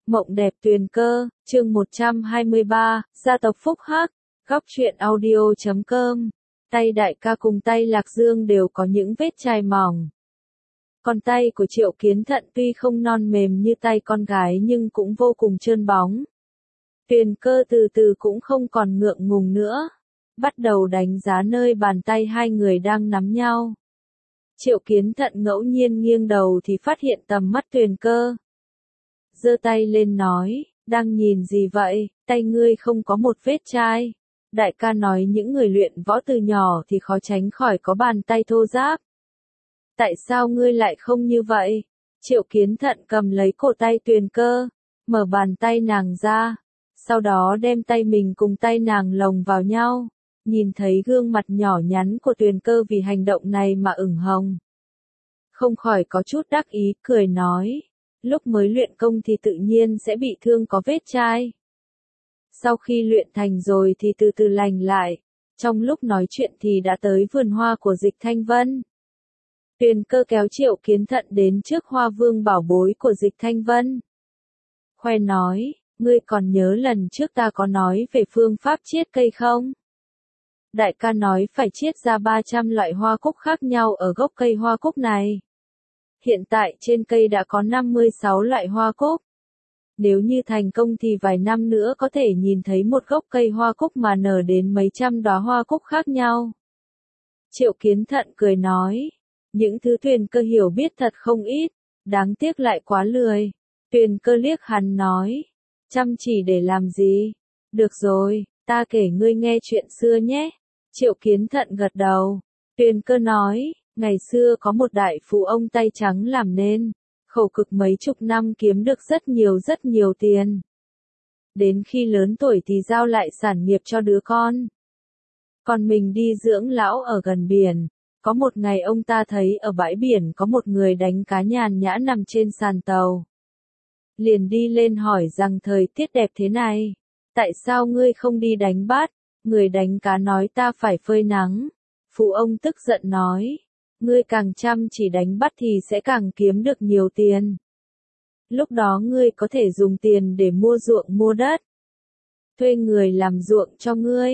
Mộng đẹp tuyền cơ, chương 123, gia tộc Phúc Hắc, góc truyện audio.com. Tay đại ca cùng tay Lạc Dương đều có những vết chai mỏng. Còn tay của Triệu Kiến Thận tuy không non mềm như tay con gái nhưng cũng vô cùng trơn bóng. Tuyền cơ từ từ cũng không còn ngượng ngùng nữa. Bắt đầu đánh giá nơi bàn tay hai người đang nắm nhau. Triệu Kiến Thận ngẫu nhiên nghiêng đầu thì phát hiện tầm mắt Tuyền cơ. Giơ tay lên nói, đang nhìn gì vậy, tay ngươi không có một vết chai. Đại ca nói những người luyện võ từ nhỏ thì khó tránh khỏi có bàn tay thô ráp. Tại sao ngươi lại không như vậy? Triệu Kiến Thận cầm lấy cổ tay Tuyền cơ, mở bàn tay nàng ra, sau đó đem tay mình cùng tay nàng lồng vào nhau, nhìn thấy gương mặt nhỏ nhắn của Tuyền cơ vì hành động này mà ửng hồng. Không khỏi có chút đắc ý, cười nói, lúc mới luyện công thì tự nhiên sẽ bị thương có vết chai. Sau khi luyện thành rồi thì từ từ lành lại, trong lúc nói chuyện thì đã tới vườn hoa của Dịch Thanh Vân. Tuyền cơ kéo Triệu Kiến Thận đến trước hoa vương bảo bối của Dịch Thanh Vân. Khoe nói, ngươi còn nhớ lần trước ta có nói về phương pháp chiết cây không? Đại ca nói phải chiết ra 300 loại hoa cúc khác nhau ở gốc cây hoa cúc này. Hiện tại trên cây đã có 56 loại hoa cúc. Nếu như thành công thì vài năm nữa có thể nhìn thấy một gốc cây hoa cúc mà nở đến mấy trăm đóa hoa cúc khác nhau. Triệu Kiến Thận cười nói, những thứ Tuyền cơ hiểu biết thật không ít, đáng tiếc lại quá lười. Tuyền cơ liếc hắn nói, chăm chỉ để làm gì? Được rồi, ta kể ngươi nghe chuyện xưa nhé. Triệu Kiến Thận gật đầu. Tuyền cơ nói, ngày xưa có một đại phú ông tay trắng làm nên, khổ cực mấy chục năm kiếm được rất nhiều tiền. Đến khi lớn tuổi thì giao lại sản nghiệp cho đứa con. Còn mình đi dưỡng lão ở gần biển. Có một ngày ông ta thấy ở bãi biển có một người đánh cá nhàn nhã nằm trên sàn tàu. Liền đi lên hỏi rằng thời tiết đẹp thế này, tại sao ngươi không đi đánh bắt? Người đánh cá nói ta phải phơi nắng. Phú ông tức giận nói, ngươi càng chăm chỉ đánh bắt thì sẽ càng kiếm được nhiều tiền. Lúc đó ngươi có thể dùng tiền để mua ruộng mua đất. Thuê người làm ruộng cho ngươi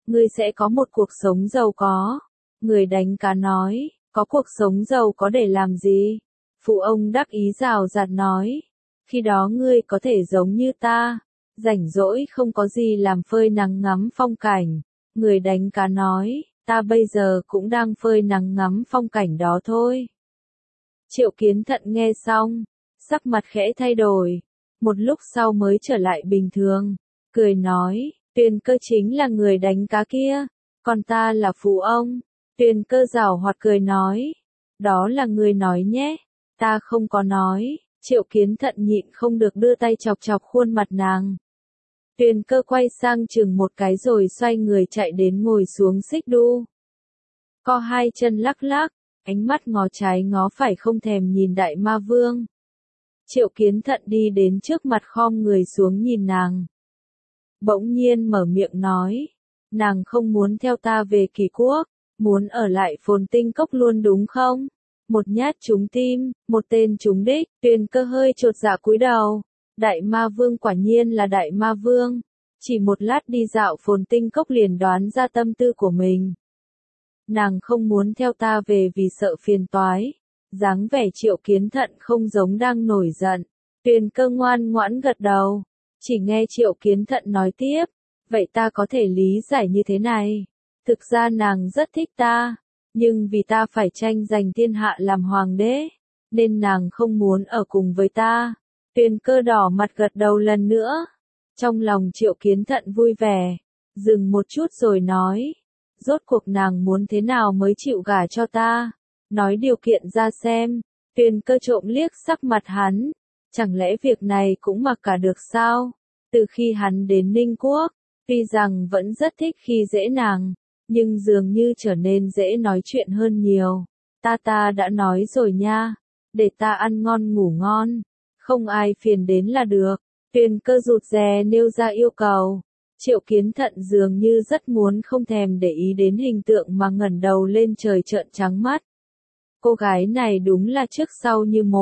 sẽ có một cuộc sống giàu có. Người đánh cá nói, có cuộc sống giàu có để làm gì? Phú ông đắc ý rào rạt nói, khi đó ngươi có thể giống như ta, rảnh rỗi không có gì làm phơi nắng ngắm phong cảnh. Người đánh cá nói, ta bây giờ cũng đang phơi nắng ngắm phong cảnh đó thôi. Triệu Kiến Thận nghe xong, sắc mặt khẽ thay đổi, một lúc sau mới trở lại bình thường, cười nói, Tuyền cơ chính là người đánh cá kia, còn ta là phú ông. Tuyền cơ giảo hoạt cười nói, đó là ngươi nói nhé, ta không có nói. Triệu Kiến Thận nhịn không được đưa tay chọc chọc khuôn mặt nàng. Tuyền cơ quay sang chừng một cái rồi xoay người chạy đến ngồi xuống xích đu. Co hai chân lắc lắc, ánh mắt ngó trái ngó phải không thèm nhìn Đại Ma Vương. Triệu Kiến Thận đi đến trước mặt khom người xuống nhìn nàng. Bỗng nhiên mở miệng nói, nàng không muốn theo ta về Kỳ Quốc, muốn ở lại Phồn Tinh Cốc luôn đúng không? Một nhát trúng tim, một tên trúng đích. Tuyền cơ hơi chột dạ cúi đầu. Đại Ma Vương quả nhiên là Đại Ma Vương. Chỉ một lát đi dạo Phồn Tinh Cốc liền đoán ra tâm tư của mình. Nàng không muốn theo ta về vì sợ phiền toái. Dáng vẻ Triệu Kiến Thận không giống đang nổi giận. Tuyền cơ ngoan ngoãn gật đầu. Chỉ nghe Triệu Kiến Thận nói tiếp. Vậy ta có thể lý giải như thế này. Thực ra nàng rất thích ta. Nhưng vì ta phải tranh giành thiên hạ làm hoàng đế, nên nàng không muốn ở cùng với ta. Tuyền cơ đỏ mặt gật đầu lần nữa. Trong lòng Triệu Kiến Thận vui vẻ, dừng một chút rồi nói, rốt cuộc nàng muốn thế nào mới chịu gả cho ta? Nói điều kiện ra xem. Tuyền cơ trộm liếc sắc mặt hắn, chẳng lẽ việc này cũng mặc cả được sao? Từ khi hắn đến Ninh Quốc, tuy rằng vẫn rất thích khi dễ nàng, nhưng dường như trở nên dễ nói chuyện hơn nhiều. Ta đã nói rồi nha, để ta ăn ngon ngủ ngon, không ai phiền đến là được. Tuyền cơ rụt rè nêu ra yêu cầu. Triệu Kiến Thận dường như rất muốn không thèm để ý đến hình tượng mà ngẩng đầu lên trời trợn trắng mắt. Cô gái này đúng là trước sau như một,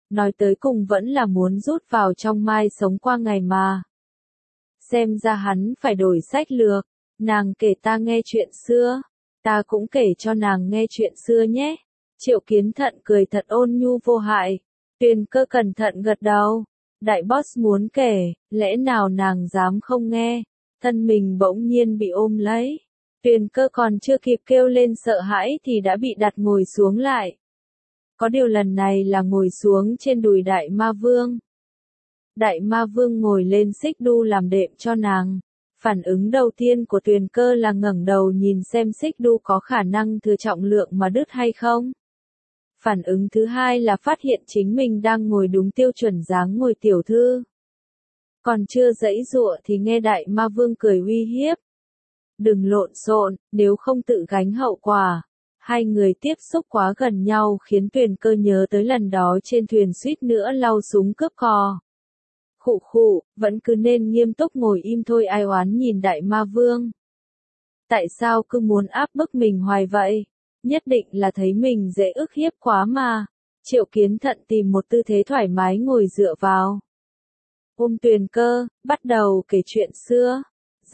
Nói tới cùng vẫn là muốn rút vào trong mai sống qua ngày mà. Xem ra hắn phải đổi sách lược, nàng kể ta nghe chuyện xưa, ta cũng kể cho nàng nghe chuyện xưa nhé. Triệu Kiến Thận cười thật ôn nhu vô hại, Tuyền Cơ cẩn thận gật đầu, đại boss muốn kể, lẽ nào nàng dám không nghe, thân mình bỗng nhiên bị ôm lấy. Tuyền Cơ còn chưa kịp kêu lên sợ hãi thì đã bị đặt ngồi xuống lại. Có điều lần này là ngồi xuống trên đùi Đại Ma Vương. Đại Ma Vương ngồi lên xích đu làm đệm cho nàng. Phản ứng đầu tiên của Tuyền Cơ là ngẩng đầu nhìn xem xích đu có khả năng thừa trọng lượng mà đứt hay không. Phản ứng thứ hai là phát hiện chính mình đang ngồi đúng tiêu chuẩn dáng ngồi tiểu thư. Còn chưa giãy giụa thì nghe Đại Ma Vương cười uy hiếp. Đừng lộn xộn, nếu không tự gánh hậu quả. Hai người tiếp xúc quá gần nhau khiến Tuyền Cơ nhớ tới lần đó trên thuyền suýt nữa lau súng cướp cò. Khụ khụ, vẫn cứ nên nghiêm túc ngồi im thôi, ai oán nhìn Đại Ma Vương. Tại sao cứ muốn áp bức mình hoài vậy? Nhất định là thấy mình dễ ức hiếp quá mà. Triệu Kiến Thận tìm một tư thế thoải mái ngồi dựa vào. Ôm Tuyền Cơ, bắt đầu kể chuyện xưa.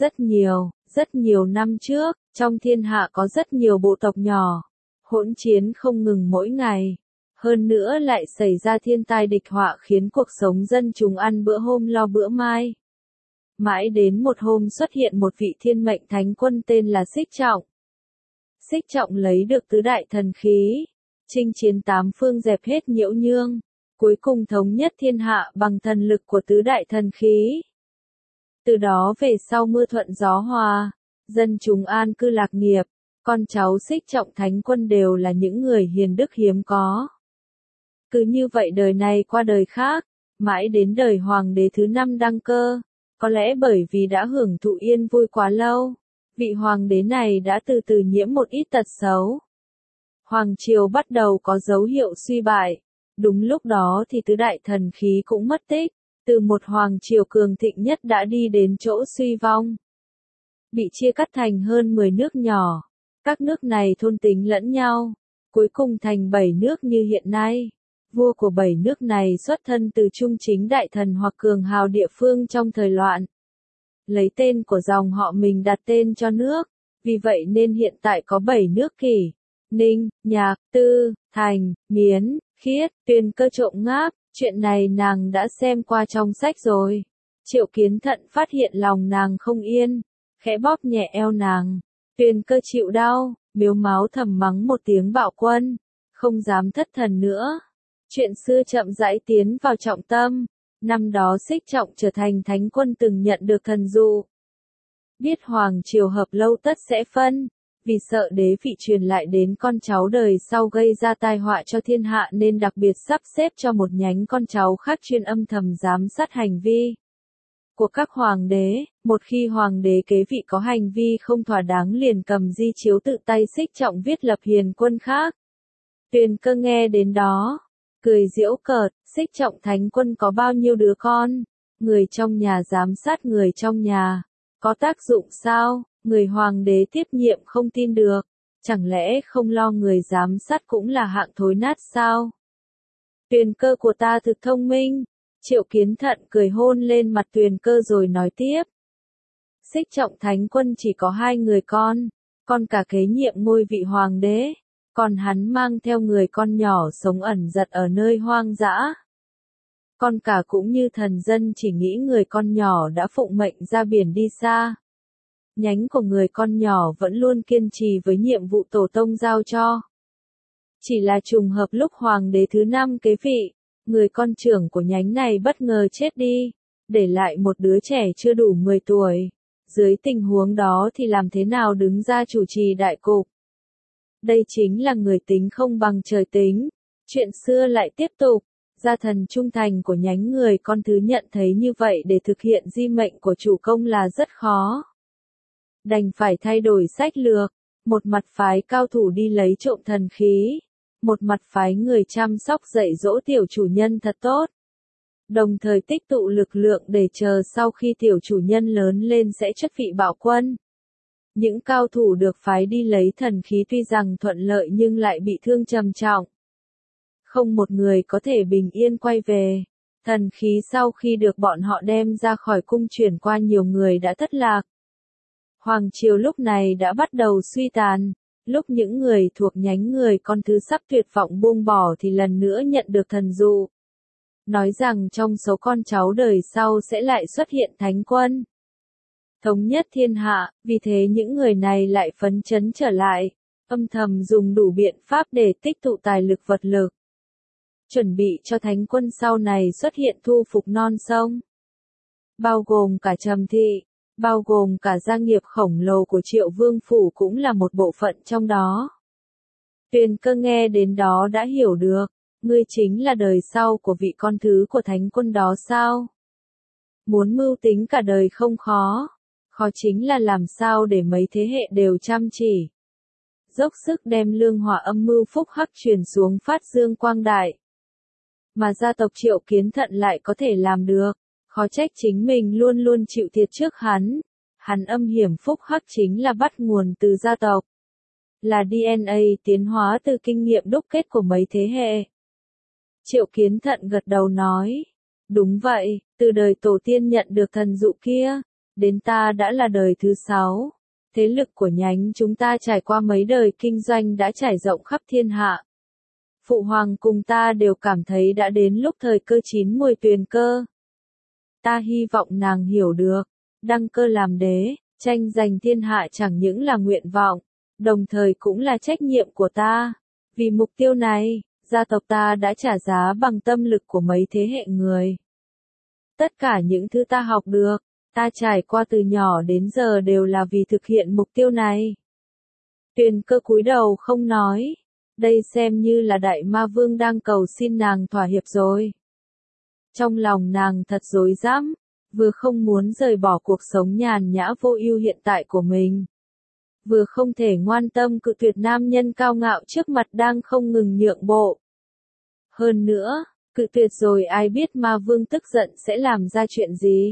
Rất nhiều năm trước, trong thiên hạ có rất nhiều bộ tộc nhỏ. Hỗn chiến không ngừng mỗi ngày. Hơn nữa lại xảy ra thiên tai địch họa khiến cuộc sống dân chúng ăn bữa hôm lo bữa mai. Mãi đến một hôm xuất hiện một vị thiên mệnh thánh quân tên là Xích Trọng. Xích Trọng lấy được tứ đại thần khí, chinh chiến tám phương dẹp hết nhiễu nhương, cuối cùng thống nhất thiên hạ bằng thần lực của tứ đại thần khí. Từ đó về sau mưa thuận gió hòa, dân chúng an cư lạc nghiệp, con cháu Xích Trọng thánh quân đều là những người hiền đức hiếm có. Cứ như vậy đời này qua đời khác, mãi đến đời hoàng đế thứ 5 đăng cơ, có lẽ bởi vì đã hưởng thụ yên vui quá lâu, vị hoàng đế này đã từ từ nhiễm một ít tật xấu. Hoàng triều bắt đầu có dấu hiệu suy bại, đúng lúc đó thì tứ đại thần khí cũng mất tích, từ một hoàng triều cường thịnh nhất đã đi đến chỗ suy vong. Bị chia cắt thành hơn 10 nước nhỏ, các nước này thôn tính lẫn nhau, cuối cùng thành 7 nước như hiện nay. Vua của 7 nước này xuất thân từ trung chính đại thần hoặc cường hào địa phương trong thời loạn. Lấy tên của dòng họ mình đặt tên cho nước, vì vậy nên hiện tại có 7 nước Kỷ, Ninh, Nhạc, Tư, Thành, Miến, Khiết. Tuyền Cơ trộm ngáp, chuyện này nàng đã xem qua trong sách rồi. Triệu Kiến Thận phát hiện lòng nàng không yên, khẽ bóp nhẹ eo nàng. Tuyền Cơ chịu đau, mếu máo thầm mắng một tiếng bạo quân, không dám thất thần nữa. Chuyện xưa chậm rãi tiến vào trọng tâm. Năm đó Xích Trọng trở thành thánh quân từng nhận được thần dụ. Biết hoàng triều hợp lâu tất sẽ phân, vì sợ đế vị truyền lại đến con cháu đời sau gây ra tai họa cho thiên hạ nên đặc biệt sắp xếp cho một nhánh con cháu khác chuyên âm thầm giám sát hành vi của các hoàng đế. Một khi hoàng đế kế vị có hành vi không thỏa đáng liền cầm di chiếu tự tay Xích Trọng viết lập hiền quân khác. Tuyền Cơ nghe đến đó, cười giễu cợt, Xích Trọng thánh quân có bao nhiêu đứa con? Người trong nhà giám sát người trong nhà, có tác dụng sao? Người hoàng đế tiếp nhiệm không tin được, chẳng lẽ không lo người giám sát cũng là hạng thối nát sao? Tuyền Cơ của ta thực thông minh. Triệu Kiến Thận cười hôn lên mặt Tuyền Cơ rồi nói tiếp. Xích Trọng thánh quân chỉ có 2 người con cả kế nhiệm ngôi vị hoàng đế. Còn hắn mang theo người con nhỏ sống ẩn giật ở nơi hoang dã. Con cả cũng như thần dân chỉ nghĩ người con nhỏ đã phụng mệnh ra biển đi xa. Nhánh của người con nhỏ vẫn luôn kiên trì với nhiệm vụ tổ tông giao cho. Chỉ là trùng hợp lúc hoàng đế thứ 5 kế vị, người con trưởng của nhánh này bất ngờ chết đi, để lại một đứa trẻ chưa đủ 10 tuổi. Dưới tình huống đó thì làm thế nào đứng ra chủ trì đại cục? Đây chính là người tính không bằng trời tính. Chuyện xưa lại tiếp tục, gia thần trung thành của nhánh người con thứ nhận thấy như vậy để thực hiện di mệnh của chủ công là rất khó. Đành phải thay đổi sách lược, một mặt phái cao thủ đi lấy trộm thần khí, một mặt phái người chăm sóc dạy dỗ tiểu chủ nhân thật tốt. Đồng thời tích tụ lực lượng để chờ sau khi tiểu chủ nhân lớn lên sẽ chất vị bạo quân. Những cao thủ được phái đi lấy thần khí tuy rằng thuận lợi nhưng lại bị thương trầm trọng. Không một người có thể bình yên quay về. Thần khí sau khi được bọn họ đem ra khỏi cung chuyển qua nhiều người đã thất lạc. Hoàng triều lúc này đã bắt đầu suy tàn, lúc những người thuộc nhánh người con thứ sắp tuyệt vọng buông bỏ thì lần nữa nhận được thần dụ. Nói rằng trong số con cháu đời sau sẽ lại xuất hiện thánh quân. Thống nhất thiên hạ, vì thế những người này lại phấn chấn trở lại, âm thầm dùng đủ biện pháp để tích tụ tài lực vật lực. Chuẩn bị cho thánh quân sau này xuất hiện thu phục non sông. Bao gồm cả Trầm Thị, bao gồm cả gia nghiệp khổng lồ của Triệu Vương Phủ cũng là một bộ phận trong đó. Tuyền Cơ nghe đến đó đã hiểu được, ngươi chính là đời sau của vị con thứ của thánh quân đó sao? Muốn mưu tính cả đời không khó, khó chính là làm sao để mấy thế hệ đều chăm chỉ. Dốc sức đem lương hỏa âm mưu phúc hắc truyền xuống phát dương quang đại. Mà gia tộc Triệu Kiến Thận lại có thể làm được, khó trách chính mình luôn luôn chịu thiệt trước hắn. Hắn âm hiểm phúc hắc chính là bắt nguồn từ gia tộc. Là DNA tiến hóa từ kinh nghiệm đúc kết của mấy thế hệ. Triệu Kiến Thận gật đầu nói. Đúng vậy, từ đời tổ tiên nhận được thần dụ kia, đến ta đã là đời thứ 6. Thế lực của nhánh chúng ta trải qua mấy đời kinh doanh đã trải rộng khắp thiên hạ. Phụ hoàng cùng ta đều cảm thấy đã đến lúc thời cơ chín muồi. Tuyền Cơ. Ta hy vọng nàng hiểu được, đăng cơ làm đế, tranh giành thiên hạ chẳng những là nguyện vọng, đồng thời cũng là trách nhiệm của ta. Vì mục tiêu này, gia tộc ta đã trả giá bằng tâm lực của mấy thế hệ người. Tất cả những thứ ta học được, ta trải qua từ nhỏ đến giờ đều là vì thực hiện mục tiêu này. Tuyền Cơ cúi đầu không nói, đây xem như là đại ma vương đang cầu xin nàng thỏa hiệp rồi. Trong lòng nàng thật rối rắm, vừa không muốn rời bỏ cuộc sống nhàn nhã vô ưu hiện tại của mình, vừa không thể ngoan tâm cự tuyệt nam nhân cao ngạo trước mặt đang không ngừng nhượng bộ. Hơn nữa, cự tuyệt rồi ai biết ma vương tức giận sẽ làm ra chuyện gì.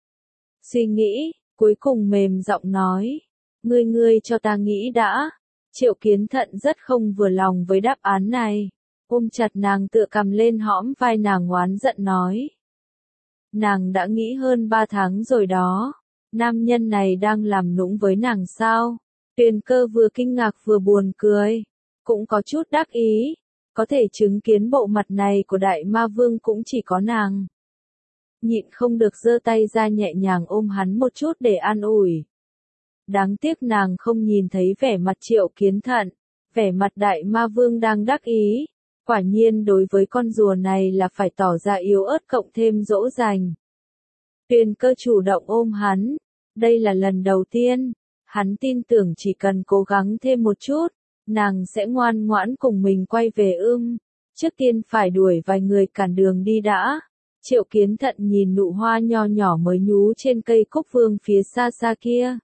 Suy nghĩ, cuối cùng mềm giọng nói, ngươi cho ta nghĩ đã. Triệu Kiến Thận rất không vừa lòng với đáp án này, ôm chặt nàng tựa cầm lên hõm vai nàng oán giận nói. Nàng đã nghĩ hơn 3 tháng rồi đó, nam nhân này đang làm nũng với nàng sao? Tuyền Cơ vừa kinh ngạc vừa buồn cười, cũng có chút đắc ý, có thể chứng kiến bộ mặt này của đại ma vương cũng chỉ có nàng. Nhịn không được giơ tay ra nhẹ nhàng ôm hắn một chút để an ủi. Đáng tiếc nàng không nhìn thấy vẻ mặt Triệu Kiến Thận, vẻ mặt đại ma vương đang đắc ý. Quả nhiên đối với con rùa này là phải tỏ ra yếu ớt cộng thêm dỗ dành. Tuyền Cơ chủ động ôm hắn, đây là lần đầu tiên, hắn tin tưởng chỉ cần cố gắng thêm một chút, nàng sẽ ngoan ngoãn cùng mình quay về trước tiên phải đuổi vài người cản đường đi đã. Triệu Kiến Thận nhìn nụ hoa nho nhỏ mới nhú trên cây cúc vương phía xa xa kia.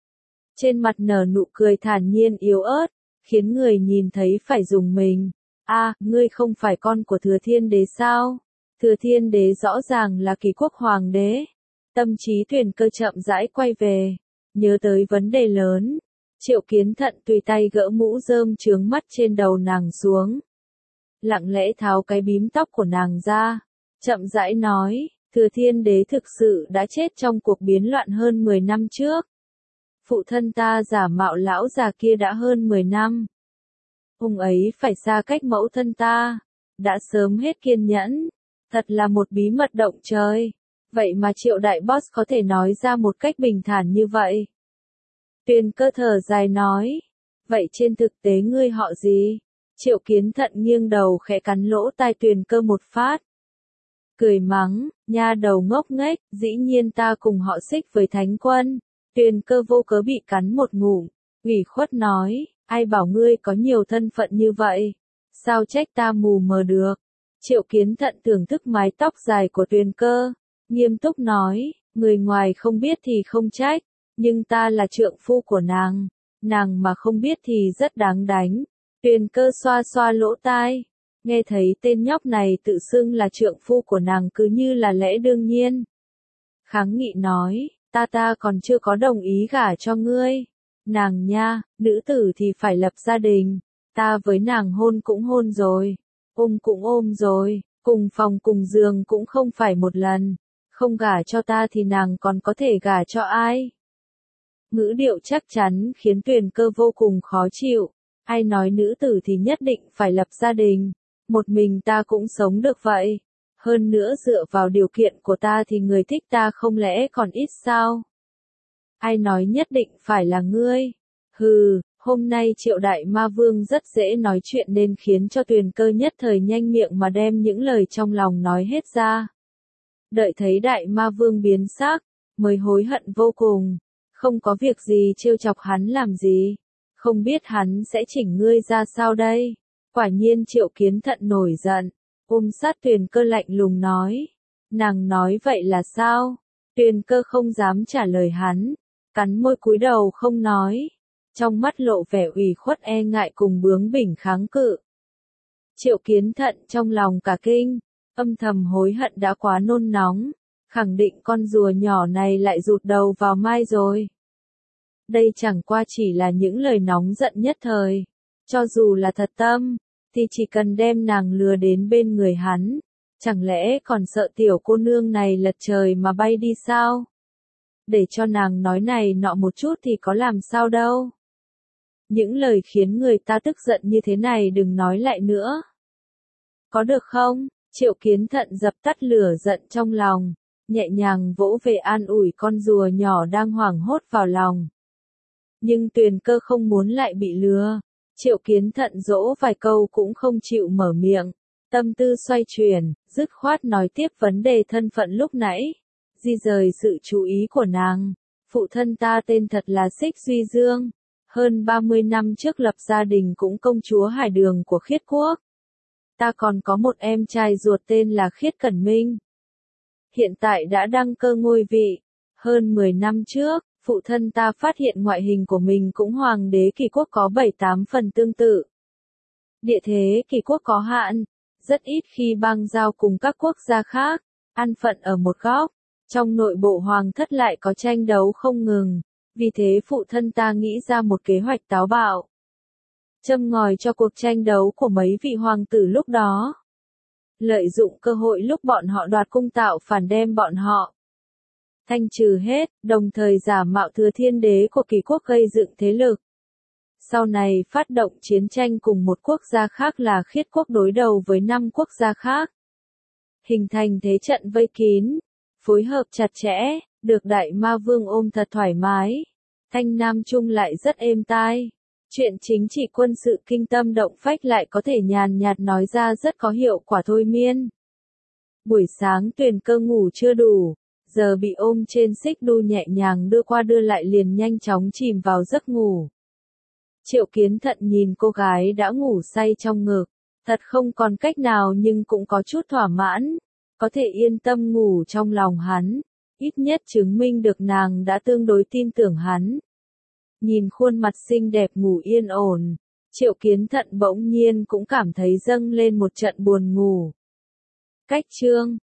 Trên mặt nở nụ cười thản nhiên yếu ớt, khiến người nhìn thấy phải rùng mình. Ngươi không phải con của Thừa Thiên Đế sao? Thừa Thiên Đế rõ ràng là Kỳ Quốc Hoàng đế. Tâm trí Tuyền Cơ chậm rãi quay về, nhớ tới vấn đề lớn. Triệu Kiến Thận tùy tay gỡ mũ rơm chướng mắt trên đầu nàng xuống. Lặng lẽ tháo cái bím tóc của nàng ra, chậm rãi nói, Thừa Thiên Đế thực sự đã chết trong cuộc biến loạn hơn 10 năm trước. Phụ thân ta giả mạo lão già kia đã hơn 10 năm. Ông ấy phải xa cách mẫu thân ta, đã sớm hết kiên nhẫn, thật là một bí mật động trời. Vậy mà Triệu đại boss có thể nói ra một cách bình thản như vậy. Tuyền Cơ thở dài nói, vậy trên thực tế ngươi họ gì? Triệu Kiến Thận nghiêng đầu khẽ cắn lỗ tai Tuyền Cơ một phát. Cười mắng, nha đầu ngốc nghếch, dĩ nhiên ta cùng họ Xích với thánh quân. Tuyền Cơ vô cớ bị cắn một ngụm, ủy khuất nói, ai bảo ngươi có nhiều thân phận như vậy, sao trách ta mù mờ được. Triệu Kiến Thận thưởng thức mái tóc dài của Tuyền Cơ, nghiêm túc nói, người ngoài không biết thì không trách, nhưng ta là trượng phu của nàng mà không biết thì rất đáng đánh. Tuyền Cơ xoa xoa lỗ tai, nghe thấy tên nhóc này tự xưng là trượng phu của nàng cứ như là lẽ đương nhiên. Kháng nghị nói, ta còn chưa có đồng ý gả cho ngươi. Nàng nha, nữ tử thì phải lập gia đình, ta với nàng hôn cũng hôn rồi. Ôm cũng ôm rồi, cùng phòng cùng giường cũng không phải một lần, không gả cho ta thì nàng còn có thể gả cho ai? Ngữ điệu chắc chắn khiến Tuyền Cơ vô cùng khó chịu, ai nói nữ tử thì nhất định phải lập gia đình, một mình ta cũng sống được vậy, hơn nữa dựa vào điều kiện của ta thì người thích ta không lẽ còn ít sao? Ai nói nhất định phải là ngươi? Hừ, hôm nay Triệu Đại Ma Vương rất dễ nói chuyện nên khiến cho Tuyền Cơ nhất thời nhanh miệng mà đem những lời trong lòng nói hết ra. Đợi thấy Đại Ma Vương biến sắc, mới hối hận vô cùng, không có việc gì trêu chọc hắn làm gì, không biết hắn sẽ chỉnh ngươi ra sao đây? Quả nhiên Triệu Kiến Thận nổi giận, ôm sát Tuyền Cơ lạnh lùng nói, nàng nói vậy là sao? Tuyền Cơ không dám trả lời hắn, cắn môi cúi đầu không nói, trong mắt lộ vẻ ủy khuất e ngại cùng bướng bỉnh kháng cự. Triệu Kiến Thận trong lòng cả kinh, âm thầm hối hận đã quá nôn nóng, khẳng định con rùa nhỏ này lại rụt đầu vào mai rồi. Đây chẳng qua chỉ là những lời nóng giận nhất thời, cho dù là thật tâm, thì chỉ cần đem nàng lừa đến bên người hắn, chẳng lẽ còn sợ tiểu cô nương này lật trời mà bay đi sao? Để cho nàng nói này nọ một chút thì có làm sao đâu. Những lời khiến người ta tức giận như thế này đừng nói lại nữa. Có được không? Triệu Kiến Thận dập tắt lửa giận trong lòng, nhẹ nhàng vỗ về an ủi con rùa nhỏ đang hoảng hốt vào lòng. Nhưng Tuyền Cơ không muốn lại bị lừa, Triệu Kiến Thận dỗ vài câu cũng không chịu mở miệng, tâm tư xoay chuyển, dứt khoát nói tiếp vấn đề thân phận lúc nãy, di rời sự chú ý của nàng. Phụ thân ta tên thật là Xích Duy Dương, hơn 30 năm trước lập gia đình cũng công chúa Hải Đường của Khiết Quốc. Ta còn có một em trai ruột tên là Khiết Cẩn Minh. Hiện tại đã đăng cơ ngôi vị. Hơn 10 năm trước, phụ thân ta phát hiện ngoại hình của mình cũng hoàng đế Kỳ Quốc có 7-8 phần tương tự. Địa thế Kỳ Quốc có hạn, rất ít khi bang giao cùng các quốc gia khác, an phận ở một góc. Trong nội bộ hoàng thất lại có tranh đấu không ngừng, vì thế phụ thân ta nghĩ ra một kế hoạch táo bạo. Châm ngòi cho cuộc tranh đấu của mấy vị hoàng tử lúc đó. Lợi dụng cơ hội lúc bọn họ đoạt cung tạo phản đem bọn họ thanh trừ hết, đồng thời giả mạo thừa thiên đế của Kỳ Quốc gây dựng thế lực. Sau này phát động chiến tranh cùng một quốc gia khác là Khiết Quốc đối đầu với 5 quốc gia khác. Hình thành thế trận vây kín, phối hợp chặt chẽ, được Đại Ma Vương ôm thật thoải mái. Thanh Nam Trung lại rất êm tai. Chuyện chính trị quân sự kinh tâm động phách lại có thể nhàn nhạt nói ra rất có hiệu quả thôi miên. Buổi sáng Tuyền Cơ ngủ chưa đủ, giờ bị ôm trên xích đu nhẹ nhàng đưa qua đưa lại liền nhanh chóng chìm vào giấc ngủ. Triệu Kiến Thận nhìn cô gái đã ngủ say trong ngực, thật không còn cách nào nhưng cũng có chút thỏa mãn, có thể yên tâm ngủ trong lòng hắn, ít nhất chứng minh được nàng đã tương đối tin tưởng hắn. Nhìn khuôn mặt xinh đẹp ngủ yên ổn, Triệu Kiến Thận bỗng nhiên cũng cảm thấy dâng lên một trận buồn ngủ. Cách chương